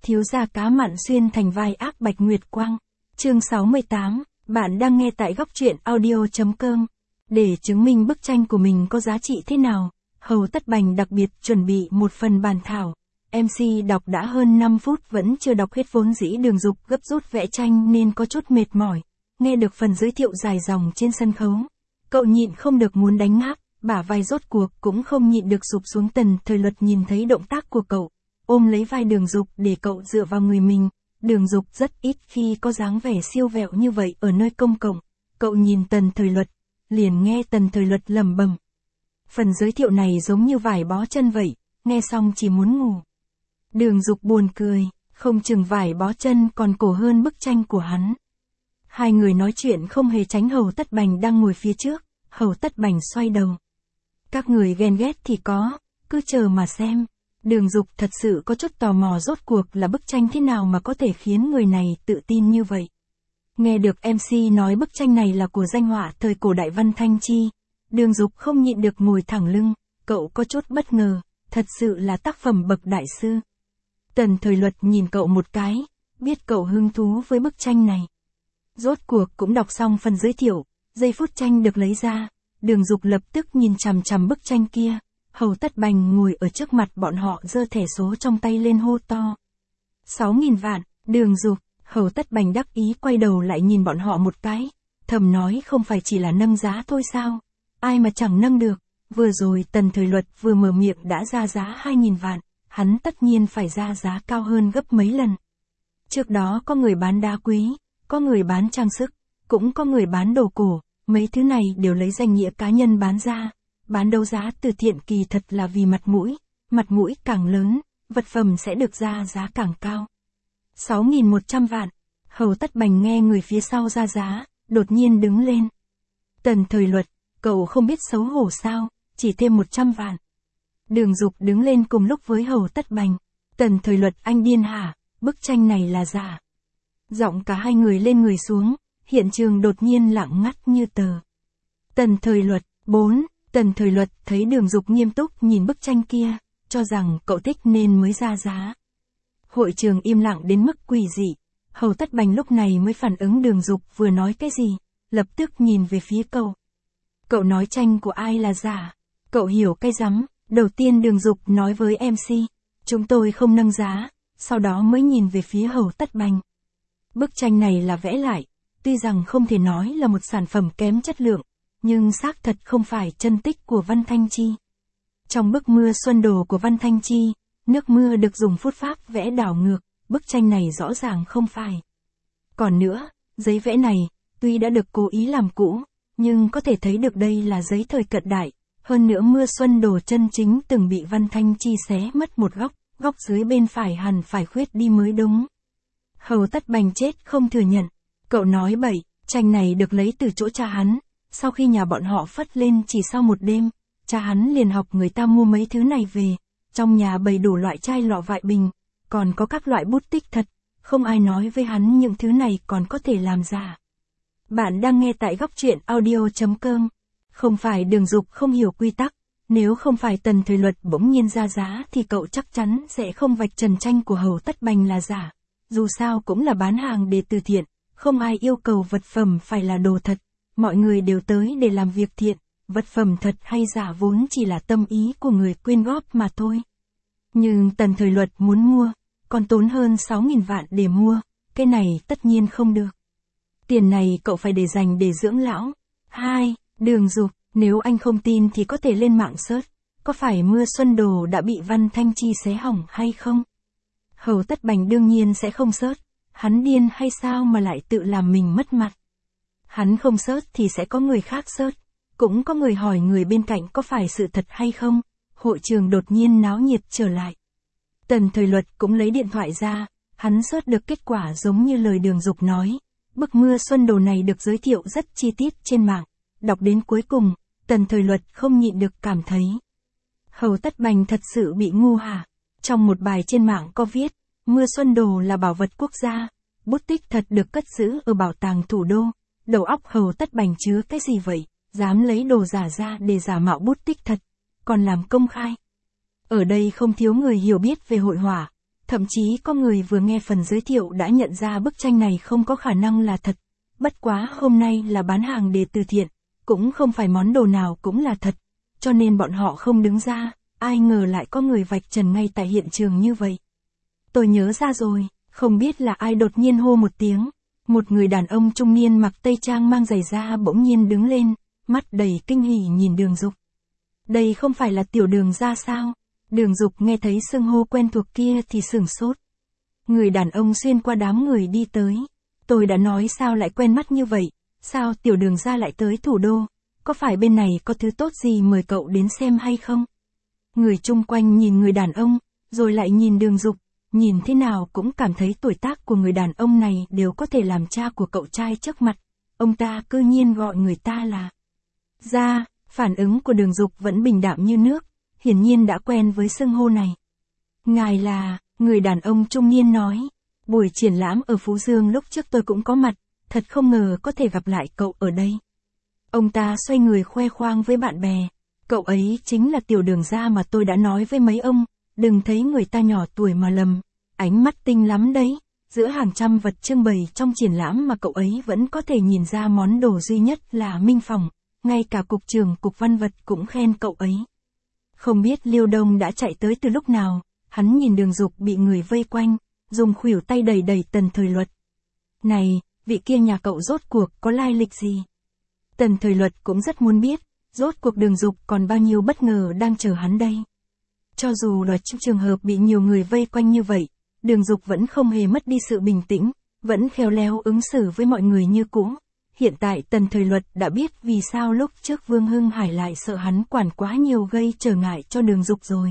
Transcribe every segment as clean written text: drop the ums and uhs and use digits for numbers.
Thiếu gia cá mặn xuyên thành vai ác Bạch Nguyệt Quang. Chương 68, bạn đang nghe tại góc truyện audio.com. Để chứng minh bức tranh của mình có giá trị thế nào, Hầu Tất Bành đặc biệt chuẩn bị một phần bản thảo. MC đọc đã hơn 5 phút vẫn chưa đọc hết, vốn dĩ Đường Dục gấp rút vẽ tranh nên có chút mệt mỏi. Nghe được phần giới thiệu dài dòng trên sân khấu, cậu nhịn không được muốn đánh ngáp, bả vai rốt cuộc cũng không nhịn được sụp xuống. Tần Thời Luật nhìn thấy động tác của cậu, ôm lấy vai Đường Dục để cậu dựa vào người mình. Đường Dục rất ít khi có dáng vẻ siêu vẹo như vậy ở nơi công cộng. Cậu nhìn Tần Thời Luật, liền nghe Tần Thời Luật lẩm bẩm. Phần giới thiệu này giống như vải bó chân vậy, nghe xong chỉ muốn ngủ. Đường Dục buồn cười, không chừng vải bó chân còn cổ hơn bức tranh của hắn. Hai người nói chuyện không hề tránh Hầu Tất Bành đang ngồi phía trước. Hầu Tất Bành xoay đầu. Các người ghen ghét thì có, cứ chờ mà xem. Đường Dục thật sự có chút tò mò rốt cuộc là bức tranh thế nào mà có thể khiến người này tự tin như vậy. Nghe được MC nói bức tranh này là của danh họa thời cổ đại Văn Thanh Chi, Đường Dục không nhịn được ngồi thẳng lưng, cậu có chút bất ngờ, thật sự là tác phẩm bậc đại sư. Tần Thời Luật nhìn cậu một cái, biết cậu hứng thú với bức tranh này. Rốt cuộc cũng đọc xong phần giới thiệu, giây phút tranh được lấy ra, Đường Dục lập tức nhìn chằm chằm bức tranh kia. Hầu Tất Bành ngồi ở trước mặt bọn họ giơ thẻ số trong tay lên hô to. 6.000 vạn, Đường Dục. Hầu Tất Bành đắc ý quay đầu lại nhìn bọn họ một cái, thầm nói không phải chỉ là nâng giá thôi sao, ai mà chẳng nâng được. Vừa rồi Tần Thời Luật vừa mở miệng đã ra giá 2.000 vạn, hắn tất nhiên phải ra giá cao hơn gấp mấy lần. Trước đó có người bán đá quý, có người bán trang sức, cũng có người bán đồ cổ, mấy thứ này đều lấy danh nghĩa cá nhân bán ra. Bán đấu giá từ thiện kỳ thật là vì mặt mũi càng lớn, vật phẩm sẽ được ra giá càng cao. 6.100 vạn, Hầu Tất Bành nghe người phía sau ra giá, đột nhiên đứng lên. Tần Thời Luật, cậu không biết xấu hổ sao, chỉ thêm 100 vạn. Đường Dục đứng lên cùng lúc với Hầu Tất Bành. Tần Thời Luật, anh điên hả, bức tranh này là giả. Giọng cả hai người lên người xuống, hiện trường đột nhiên lặng ngắt như tờ. Tần Thời Luật, 4. Tần Thời Luật thấy Đường Dục nghiêm túc nhìn bức tranh kia, cho rằng cậu thích nên mới ra giá. Hội trường im lặng đến mức quỷ dị. Hầu Tất Bành lúc này mới phản ứng Đường Dục vừa nói cái gì, lập tức nhìn về phía cậu. Cậu nói tranh của ai là giả? Cậu hiểu cái rắm? Đầu tiên Đường Dục nói với MC, chúng tôi không nâng giá, sau đó mới nhìn về phía Hầu Tất Bành. Bức tranh này là vẽ lại, tuy rằng không thể nói là một sản phẩm kém chất lượng, nhưng xác thật không phải chân tích của Văn Thanh Chi. Trong bức Mưa Xuân Đồ của Văn Thanh Chi, nước mưa được dùng phút pháp vẽ đảo ngược, bức tranh này rõ ràng không phải. Còn nữa, giấy vẽ này, tuy đã được cố ý làm cũ, nhưng có thể thấy được đây là giấy thời cận đại. Hơn nữa Mưa Xuân Đồ chân chính từng bị Văn Thanh Chi xé mất một góc dưới bên phải hẳn phải khuyết đi mới đúng. Hầu Tất Bành chết không thừa nhận. Cậu nói bậy, tranh này được lấy từ chỗ cha hắn. Sau khi nhà bọn họ phất lên chỉ sau một đêm, cha hắn liền học người ta mua mấy thứ này về. Trong nhà bày đủ loại chai lọ vại bình, còn có các loại bút tích thật, không ai nói với hắn những thứ này còn có thể làm giả. Bạn đang nghe tại góc truyện audio.com. Không phải Đường Dục không hiểu quy tắc, nếu không phải Tần Thời Luật bỗng nhiên ra giá thì cậu chắc chắn sẽ không vạch trần tranh của Hầu Tất Bành là giả. Dù sao cũng là bán hàng để từ thiện, không ai yêu cầu vật phẩm phải là đồ thật. Mọi người đều tới để làm việc thiện, vật phẩm thật hay giả vốn chỉ là tâm ý của người quyên góp mà thôi. Nhưng Tần Thời Luật muốn mua, còn tốn hơn 6.000 vạn để mua, cái này tất nhiên không được. Tiền này cậu phải để dành để dưỡng lão. 2. Đường Dục, nếu anh không tin thì có thể lên mạng search, có phải Mưa Xuân Đồ đã bị Văn Thanh Chi xé hỏng hay không? Hầu Tất Bành đương nhiên sẽ không search, hắn điên hay sao mà lại tự làm mình mất mặt. Hắn không search thì sẽ có người khác search, cũng có người hỏi người bên cạnh có phải sự thật hay không. Hội trường đột nhiên náo nhiệt trở lại. Tần Thời Luật cũng lấy điện thoại ra, hắn search được kết quả giống như lời Đường Dục nói. Bức Mưa Xuân Đồ này được giới thiệu rất chi tiết trên mạng, đọc đến cuối cùng, Tần Thời Luật không nhịn được cảm thấy. Hầu Tất Bành thật sự bị ngu hả? Trong một bài trên mạng có viết, Mưa Xuân Đồ là bảo vật quốc gia, bút tích thật được cất giữ ở bảo tàng thủ đô. Đầu óc Hầu Tất Bành chứa cái gì vậy, dám lấy đồ giả ra để giả mạo bút tích thật, còn làm công khai. Ở đây không thiếu người hiểu biết về hội họa, Thậm chí có người vừa nghe phần giới thiệu đã nhận ra bức tranh này không có khả năng là thật. Bất quá hôm nay là bán hàng để từ thiện, cũng không phải món đồ nào cũng là thật, cho nên bọn họ không đứng ra, ai ngờ lại có người vạch trần ngay tại hiện trường như vậy. Tôi nhớ ra rồi, không biết là ai đột nhiên hô một tiếng, một người đàn ông trung niên mặc tây trang mang giày da bỗng nhiên đứng lên, mắt đầy kinh hỉ nhìn Đường Dục. Đây không phải là Tiểu Đường ra sao? Đường Dục nghe thấy xưng hô quen thuộc kia thì sửng sốt. Người đàn ông xuyên qua đám người đi tới. Tôi đã nói sao lại quen mắt như vậy, sao Tiểu Đường ra lại tới thủ đô, có phải bên này có thứ tốt gì mời cậu đến xem hay không? Người chung quanh nhìn người đàn ông, rồi lại nhìn Đường Dục, nhìn thế nào cũng cảm thấy tuổi tác của người đàn ông này đều có thể làm cha của cậu trai trước mặt. Ông ta cư nhiên gọi người ta là Gia. Phản ứng của Đường Dục vẫn bình đạm như nước, hiển nhiên đã quen với xưng hô này. Ngài là, người đàn ông trung niên nói, buổi triển lãm ở Phú Dương lúc trước tôi cũng có mặt, thật không ngờ có thể gặp lại cậu ở đây. Ông ta xoay người khoe khoang với bạn bè, cậu ấy chính là Tiểu Đường Gia mà tôi đã nói với mấy ông, đừng thấy người ta nhỏ tuổi mà lầm, ánh mắt tinh lắm đấy, giữa hàng trăm vật trưng bày trong triển lãm mà cậu ấy vẫn có thể nhìn ra món đồ duy nhất là Minh Phòng, ngay cả cục trưởng cục văn vật cũng khen cậu ấy. Không biết Liêu Đông đã chạy tới từ lúc nào, hắn nhìn Đường Dục bị người vây quanh, dùng khuỷu tay đẩy đẩy Tần Thời Luật. Này, vị kia nhà cậu rốt cuộc có lai lịch gì? Tần Thời Luật cũng rất muốn biết, rốt cuộc Đường Dục còn bao nhiêu bất ngờ đang chờ hắn đây. Cho dù là trong trường hợp bị nhiều người vây quanh như vậy, Đường Dục vẫn không hề mất đi sự bình tĩnh, vẫn khéo léo ứng xử với mọi người như cũ. Hiện tại Tần Thời Luật đã biết vì sao lúc trước Vương Hưng Hải lại sợ hắn quản quá nhiều gây trở ngại cho Đường Dục rồi.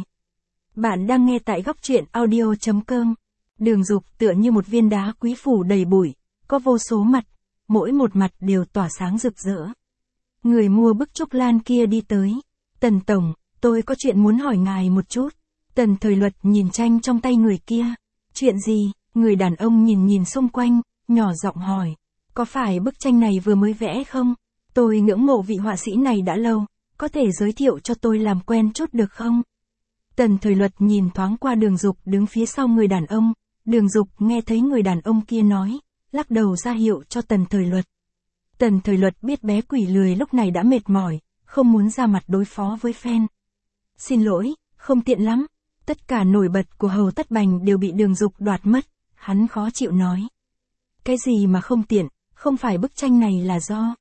Bạn đang nghe tại góc truyện audio.com. Đường Dục tựa như một viên đá quý phủ đầy bụi, có vô số mặt, mỗi một mặt đều tỏa sáng rực rỡ. Người mua bức trúc lan kia đi tới. Tần Tổng, tôi có chuyện muốn hỏi ngài một chút. Tần Thời Luật nhìn tranh trong tay người kia. Chuyện gì? Người đàn ông nhìn xung quanh, nhỏ giọng hỏi. Có phải bức tranh này vừa mới vẽ không? Tôi ngưỡng mộ vị họa sĩ này đã lâu, có thể giới thiệu cho tôi làm quen chút được không? Tần Thời Luật nhìn thoáng qua Đường Dục đứng phía sau người đàn ông, Đường Dục nghe thấy người đàn ông kia nói, lắc đầu ra hiệu cho Tần Thời Luật. Tần Thời Luật biết bé quỷ lười lúc này đã mệt mỏi, không muốn ra mặt đối phó với fan. Xin lỗi, không tiện lắm, tất cả nổi bật của Hầu Tất Bành đều bị Đường Dục đoạt mất, hắn khó chịu nói. Cái gì mà không tiện, không phải bức tranh này là do...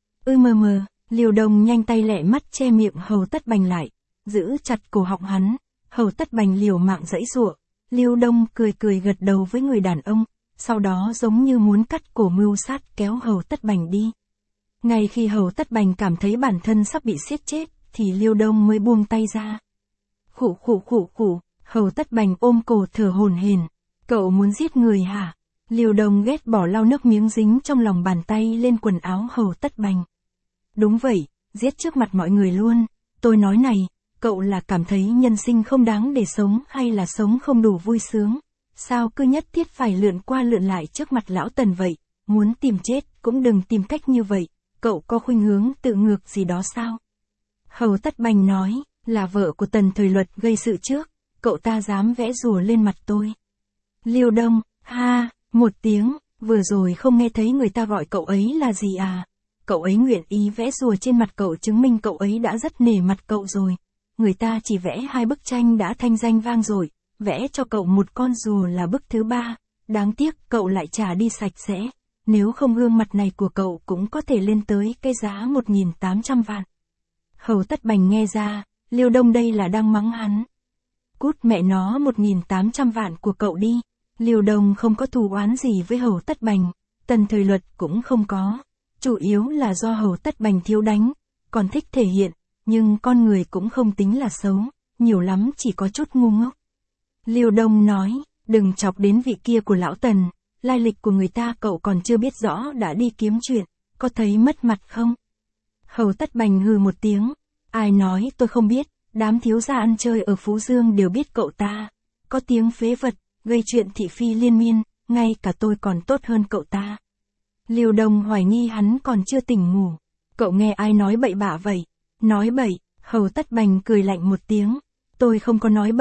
Liêu Đông nhanh tay lẹ mắt che miệng Hầu Tất Bành lại, giữ chặt cổ họng hắn, Hầu Tất Bành liều mạng giãy giụa. Liêu Đông cười gật đầu với người đàn ông, sau đó giống như muốn cắt cổ mưu sát kéo Hầu Tất Bành đi. Ngay khi Hầu Tất Bành cảm thấy bản thân sắp bị siết chết, thì Liêu Đông mới buông tay ra. Khụ, Hầu Tất Bành ôm cổ thở hổn hển. Cậu muốn giết người hả? Liêu Đông ghét bỏ lau nước miếng dính trong lòng bàn tay lên quần áo Hầu Tất Bành. Đúng vậy, giết trước mặt mọi người luôn. Tôi nói này, cậu là cảm thấy nhân sinh không đáng để sống hay là sống không đủ vui sướng? Sao cứ nhất thiết phải lượn qua lượn lại trước mặt lão Tần vậy? Muốn tìm chết cũng đừng tìm cách như vậy. Cậu có khuynh hướng tự ngược gì đó sao? Hầu Tất Bành nói, là vợ của Tần Thời Luật gây sự trước, cậu ta dám vẽ rùa lên mặt tôi. Liêu Đông, ha, một tiếng, vừa rồi không nghe thấy người ta gọi cậu ấy là gì à? Cậu ấy nguyện ý vẽ rùa trên mặt cậu chứng minh cậu ấy đã rất nể mặt cậu rồi. Người ta chỉ vẽ 2 bức tranh đã thanh danh vang dội, vẽ cho cậu một con rùa là bức thứ 3, đáng tiếc cậu lại trả đi sạch sẽ. Nếu không gương mặt này của cậu cũng có thể lên tới cái giá 1.800 vạn. Hầu Tất Bành nghe ra, Liêu Đông đây là đang mắng hắn. Cút mẹ nó 1.800 vạn của cậu đi. Liêu Đông không có thù oán gì với Hầu Tất Bành, Tần Thời Luật cũng không có. Chủ yếu là do Hầu Tất Bành thiếu đánh, còn thích thể hiện, nhưng con người cũng không tính là xấu, nhiều lắm chỉ có chút ngu ngốc. Liêu Đông nói, đừng chọc đến vị kia của lão Tần, lai lịch của người ta cậu còn chưa biết rõ đã đi kiếm chuyện, có thấy mất mặt không? Hầu Tất Bành hừ một tiếng, ai nói tôi không biết, đám thiếu gia ăn chơi ở Phú Dương đều biết cậu ta, có tiếng phế vật, gây chuyện thị phi liên miên, ngay cả tôi còn tốt hơn cậu ta. Liêu Đông hoài nghi hắn còn chưa tỉnh ngủ, cậu nghe ai nói bậy bạ vậy? Nói bậy, Hầu Tất Bành cười lạnh một tiếng, tôi không có nói bậy,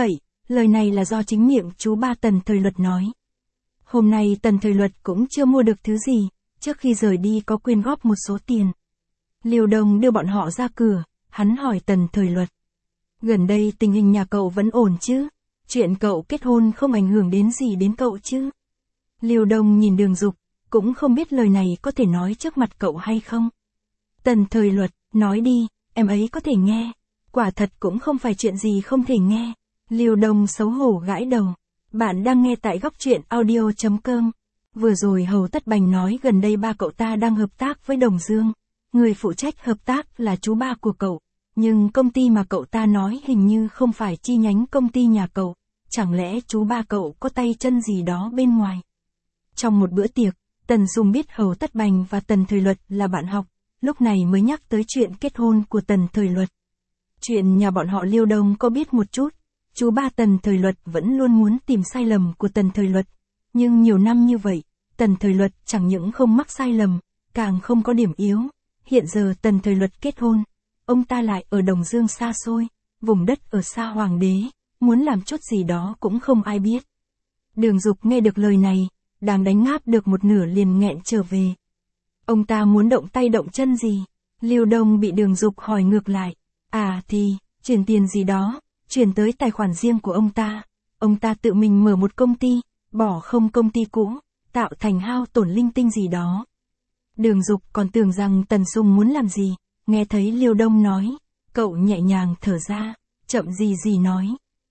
lời này là do chính miệng chú ba Tần Thời Luật nói. Hôm nay Tần Thời Luật cũng chưa mua được thứ gì, trước khi rời đi có quyên góp một số tiền. Liêu Đông đưa bọn họ ra cửa, hắn hỏi Tần Thời Luật. Gần đây tình hình nhà cậu vẫn ổn chứ? Chuyện cậu kết hôn không ảnh hưởng đến gì đến cậu chứ? Liêu Đông nhìn Đường Dục, cũng không biết lời này có thể nói trước mặt cậu hay không. Tần Thời Luật, nói đi, em ấy có thể nghe. Quả thật cũng không phải chuyện gì không thể nghe. Liêu Đông xấu hổ gãi đầu. Bạn đang nghe tại góc truyện audio.com. Vừa rồi Hầu Tất Bành nói gần đây ba cậu ta đang hợp tác với Đồng Dương. Người phụ trách hợp tác là chú ba của cậu. Nhưng công ty mà cậu ta nói hình như không phải chi nhánh công ty nhà cậu. Chẳng lẽ chú ba cậu có tay chân gì đó bên ngoài? Trong một bữa tiệc, Tần Dung biết Hầu Tất Bành và Tần Thời Luật là bạn học. Lúc này mới nhắc tới chuyện kết hôn của Tần Thời Luật. Chuyện nhà bọn họ Liêu Đông có biết một chút. Chú ba Tần Thời Luật vẫn luôn muốn tìm sai lầm của Tần Thời Luật. Nhưng nhiều năm như vậy, Tần Thời Luật chẳng những không mắc sai lầm, càng không có điểm yếu. Hiện giờ Tần Thời Luật kết hôn, ông ta lại ở Đồng Dương xa xôi, vùng đất ở xa Hoàng đế, muốn làm chút gì đó cũng không ai biết. Đường Dục nghe được lời này, đang đánh ngáp được một nửa liền nghẹn trở về. Ông ta muốn động tay động chân gì? Liêu Đông bị Đường Dục hỏi ngược lại. À thì, chuyển tiền gì đó, chuyển tới tài khoản riêng của ông ta. Ông ta tự mình mở một công ty, bỏ không công ty cũ, tạo thành hao tổn linh tinh gì đó. Đường Dục còn tưởng rằng Tần Sung muốn làm gì, nghe thấy Liêu Đông nói, cậu nhẹ nhàng thở ra, chậm gì nói.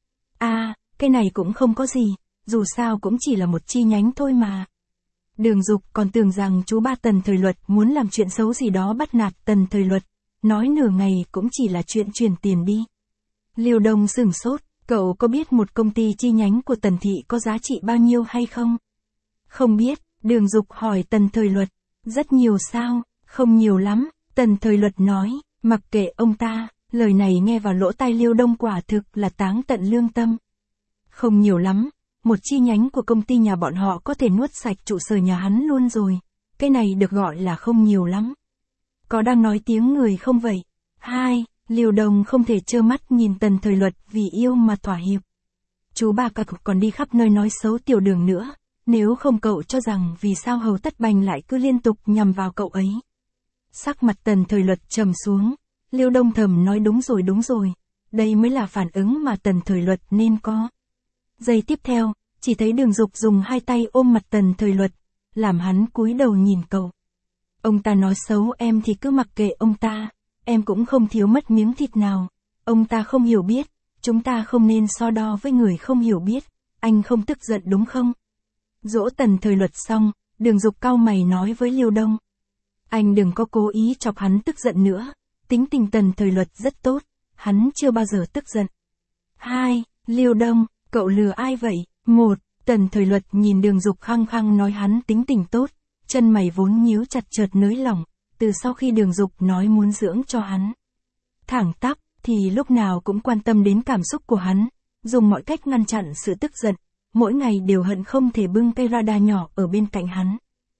Cái này cũng không có gì, dù sao cũng chỉ là một chi nhánh thôi mà. Đường Dục còn tưởng rằng chú ba Tần Thời Luật muốn làm chuyện xấu gì đó bắt nạt Tần Thời Luật, nói nửa ngày cũng chỉ là chuyện chuyển tiền đi. Liêu Đông sửng sốt, cậu có biết một công ty chi nhánh của Tần Thị có giá trị bao nhiêu hay không? Không biết, Đường Dục hỏi Tần Thời Luật, rất nhiều sao? Không nhiều lắm, Tần Thời Luật nói, mặc kệ ông ta, lời này nghe vào lỗ tai Liêu Đông quả thực là táng tận lương tâm. Không nhiều lắm, một chi nhánh của công ty nhà bọn họ có thể nuốt sạch trụ sở nhà hắn luôn rồi, cái này được gọi là không nhiều lắm. Có đang nói tiếng người không vậy? Liêu Đông không thể trơ mắt nhìn Tần Thời Luật vì yêu mà thỏa hiệp. Chú ba cả còn đi khắp nơi nói xấu Tiểu Đường nữa, nếu không cậu cho rằng vì sao Hầu Tất Bành lại cứ liên tục nhằm vào cậu ấy. Sắc mặt Tần Thời Luật trầm xuống, Liêu Đông thầm nói đúng rồi, đây mới là phản ứng mà Tần Thời Luật nên có. Giây tiếp theo, chỉ thấy Đường Dục dùng hai tay ôm mặt Tần Thời Luật, làm hắn cúi đầu nhìn cậu. Ông ta nói xấu em thì cứ mặc kệ ông ta, em cũng không thiếu mất miếng thịt nào. Ông ta không hiểu biết, chúng ta không nên so đo với người không hiểu biết, anh không tức giận đúng không? Dỗ Tần Thời Luật xong, Đường Dục cau mày nói với Liêu Đông. Anh đừng có cố ý chọc hắn tức giận nữa, tính tình Tần Thời Luật rất tốt, hắn chưa bao giờ tức giận. Liêu Đông, cậu lừa ai vậy? Tần Thời Luật nhìn Đường Dục khăng khăng nói hắn tính tình tốt, chân mày vốn nhíu chặt chợt nới lỏng, từ sau khi Đường Dục nói muốn dưỡng cho hắn thẳng tắp, thì lúc nào cũng quan tâm đến cảm xúc của hắn, dùng mọi cách ngăn chặn sự tức giận, mỗi ngày đều hận không thể bưng cây radar nhỏ ở bên cạnh hắn.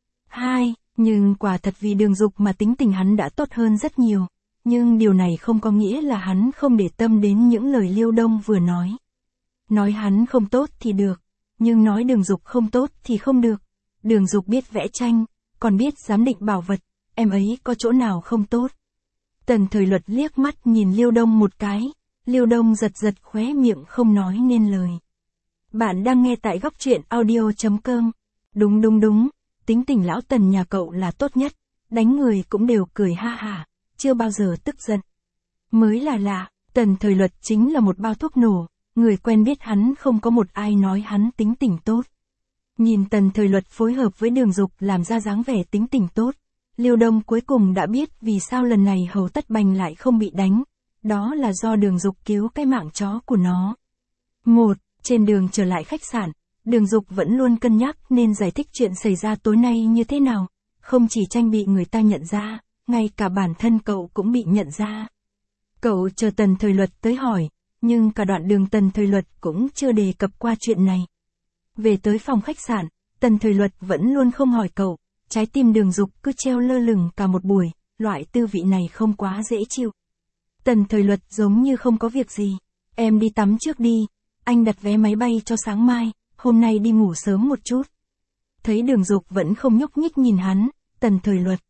Nhưng quả thật vì Đường Dục mà tính tình hắn đã tốt hơn rất nhiều, nhưng điều này không có nghĩa là hắn không để tâm đến những lời Liêu Đông vừa nói. Nói hắn không tốt thì được, nhưng nói Đường Dục không tốt thì không được. Đường Dục biết vẽ tranh, còn biết giám định bảo vật, em ấy có chỗ nào không tốt. Tần Thời Luật liếc mắt nhìn Liêu Đông một cái, Liêu Đông giật khóe miệng không nói nên lời. Bạn đang nghe tại góc truyện audio.com. Đúng, tính tình lão Tần nhà cậu là tốt nhất, đánh người cũng đều cười ha hả, chưa bao giờ tức giận. Mới là lạ, Tần Thời Luật chính là một bao thuốc nổ, người quen biết hắn không có một ai nói hắn tính tình tốt. Nhìn Tần Thời Luật phối hợp với Đường Dục làm ra dáng vẻ tính tình tốt, Liêu Đông cuối cùng đã biết vì sao lần này Hầu Tất Bành lại không bị đánh, đó là do Đường Dục cứu cái mạng chó của nó. Trên đường trở lại khách sạn, Đường Dục vẫn luôn cân nhắc nên giải thích chuyện xảy ra tối nay như thế nào, không chỉ tranh bị người ta nhận ra, ngay cả bản thân cậu cũng bị nhận ra. Cậu chờ Tần Thời Luật tới hỏi, nhưng cả đoạn đường Tần Thời Luật cũng chưa đề cập qua chuyện này. Về tới phòng khách sạn, Tần Thời Luật vẫn luôn không hỏi cậu, trái tim Đường Dục cứ treo lơ lửng cả một buổi, loại tư vị này không quá dễ chịu. Tần Thời Luật giống như không có việc gì, em đi tắm trước đi, anh đặt vé máy bay cho sáng mai, hôm nay đi ngủ sớm một chút. Thấy Đường Dục vẫn không nhúc nhích nhìn hắn, Tần Thời Luật.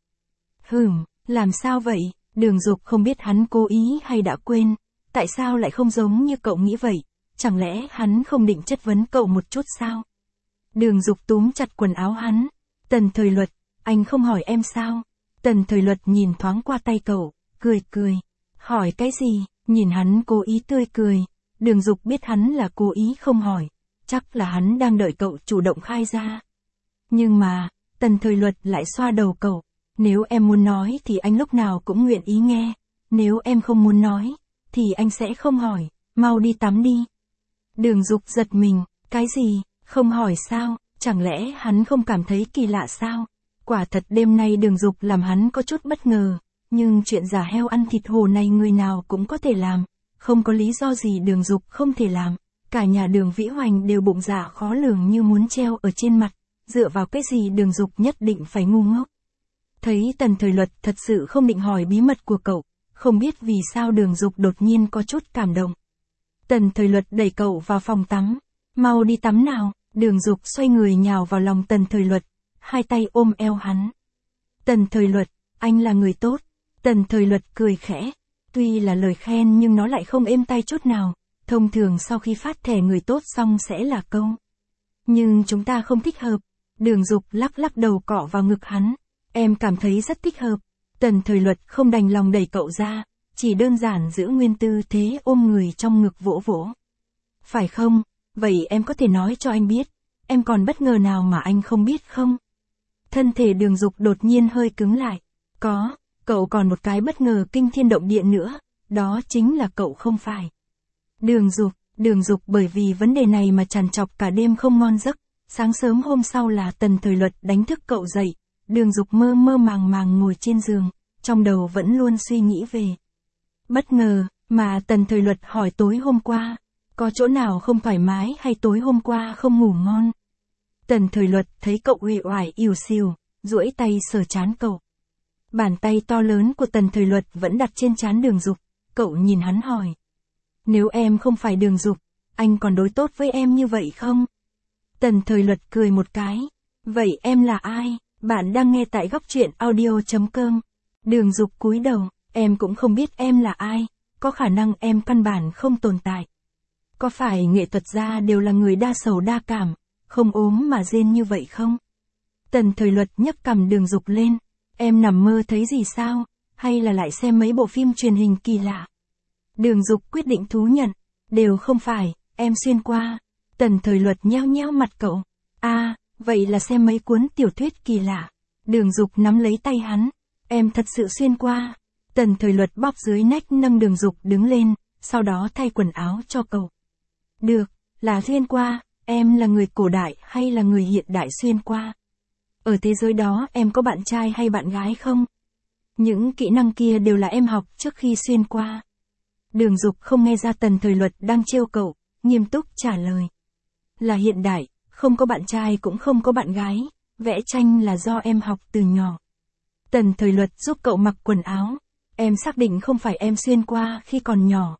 Làm sao vậy? Đường Dục không biết hắn cố ý hay đã quên, tại sao lại không giống như cậu nghĩ vậy, chẳng lẽ hắn không định chất vấn cậu một chút sao? Đường Dục túm chặt quần áo hắn. Tần Thời Luật, anh không hỏi em sao? Tần Thời Luật nhìn thoáng qua tay cậu, cười. Hỏi cái gì? Nhìn hắn cố ý tươi cười. Đường Dục biết hắn là cố ý không hỏi, chắc là hắn đang đợi cậu chủ động khai ra. Nhưng mà, Tần Thời Luật lại xoa đầu cậu. Nếu em muốn nói thì anh lúc nào cũng nguyện ý nghe. Nếu em không muốn nói, thì anh sẽ không hỏi, mau đi tắm đi. Đường Dục giật mình, cái gì, không hỏi sao, chẳng lẽ hắn không cảm thấy kỳ lạ sao? Quả thật đêm nay Đường Dục làm hắn có chút bất ngờ, nhưng chuyện giả heo ăn thịt hổ này người nào cũng có thể làm, không có lý do gì Đường Dục không thể làm. Cả nhà Đường Vĩ Hoành đều bụng dạ khó lường như muốn treo ở trên mặt, dựa vào cái gì Đường Dục nhất định phải ngu ngốc. Thấy Tần Thời Luật thật sự không định hỏi bí mật của cậu, không biết vì sao Đường Dục đột nhiên có chút cảm động. Tần Thời Luật đẩy cậu vào phòng tắm, mau đi tắm nào. Đường Dục xoay người nhào vào lòng Tần Thời Luật, hai tay ôm eo hắn. Tần Thời Luật, anh là người tốt. Tần Thời Luật cười khẽ, tuy là lời khen nhưng nó lại không êm tai chút nào, thông thường sau khi phát thẻ người tốt xong sẽ là câu. Nhưng chúng ta không thích hợp. Đường Dục lắc đầu cọ vào ngực hắn, em cảm thấy rất thích hợp. Tần Thời Luật không đành lòng đẩy cậu ra, chỉ đơn giản giữ nguyên tư thế ôm người trong ngực vỗ. Phải không? Vậy em có thể nói cho anh biết, em còn bất ngờ nào mà anh không biết không? Thân thể Đường Dục đột nhiên hơi cứng lại. Có, cậu còn một cái bất ngờ kinh thiên động địa nữa, đó chính là cậu không phải. Đường Dục bởi vì vấn đề này mà trằn trọc cả đêm không ngon giấc, sáng sớm hôm sau là Tần Thời Luật đánh thức cậu dậy, Đường Dục mơ màng ngồi trên giường, trong đầu vẫn luôn suy nghĩ về. Bất ngờ, mà Tần Thời Luật hỏi tối hôm qua. Có chỗ nào không thoải mái hay tối hôm qua không ngủ ngon? Tần Thời Luật thấy cậu uể oải ỉu xìu, duỗi tay sờ trán cậu. Bàn tay to lớn của Tần Thời Luật vẫn đặt trên trán Đường Dục, cậu nhìn hắn hỏi. Nếu em không phải Đường Dục, anh còn đối tốt với em như vậy không? Tần Thời Luật cười một cái. Vậy em là ai? Bạn đang nghe tại góc truyện audio.com. Đường Dục cúi đầu, em cũng không biết em là ai, có khả năng em căn bản không tồn tại. Có phải nghệ thuật gia đều là người đa sầu đa cảm, không ốm mà rên như vậy không? Tần Thời Luật nhấc cằm Đường Dục lên. Em nằm mơ thấy gì sao? Hay là lại xem mấy bộ phim truyền hình kỳ lạ? Đường Dục quyết định thú nhận. Đều không phải, em xuyên qua. Tần Thời Luật nheo mặt cậu. Vậy là xem mấy cuốn tiểu thuyết kỳ lạ. Đường Dục nắm lấy tay hắn. Em thật sự xuyên qua. Tần Thời Luật bóp dưới nách nâng Đường Dục đứng lên, sau đó thay quần áo cho cậu. Được, là xuyên qua, em là người cổ đại hay là người hiện đại xuyên qua? Ở thế giới đó em có bạn trai hay bạn gái không? Những kỹ năng kia đều là em học trước khi xuyên qua. Đường Dục không nghe ra Tần Thời Luật đang trêu cậu, nghiêm túc trả lời. Là hiện đại, không có bạn trai cũng không có bạn gái, vẽ tranh là do em học từ nhỏ. Tần Thời Luật giúp cậu mặc quần áo. Em xác định không phải em xuyên qua khi còn nhỏ.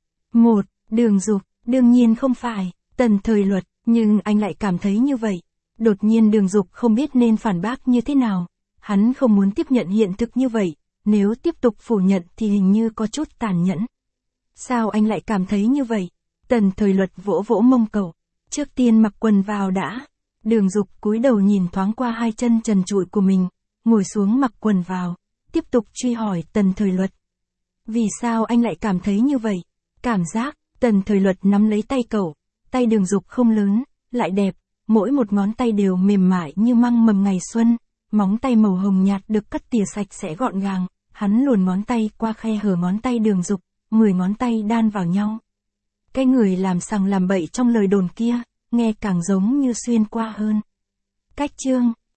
Đường Dục, đương nhiên không phải. Tần Thời Luật, nhưng anh lại cảm thấy như vậy. Đột nhiên Đường Dục không biết nên phản bác như thế nào. Hắn không muốn tiếp nhận hiện thực như vậy, nếu tiếp tục phủ nhận thì hình như có chút tàn nhẫn. Sao anh lại cảm thấy như vậy? Tần Thời Luật vỗ mông cậu. Trước tiên mặc quần vào đã. Đường Dục cúi đầu nhìn thoáng qua hai chân trần trụi của mình, ngồi xuống mặc quần vào, tiếp tục truy hỏi Tần Thời Luật. Vì sao anh lại cảm thấy như vậy? Cảm giác. Tần Thời Luật nắm lấy tay cậu, tay Đường Dục không lớn, lại đẹp, mỗi một ngón tay đều mềm mại như măng mầm ngày xuân, móng tay màu hồng nhạt được cắt tỉa sạch sẽ gọn gàng, hắn luồn ngón tay qua khe hở ngón tay Đường Dục, 10 ngón tay đan vào nhau. Cái người làm sằng làm bậy trong lời đồn kia, nghe càng giống như xuyên qua hơn. Cách chương,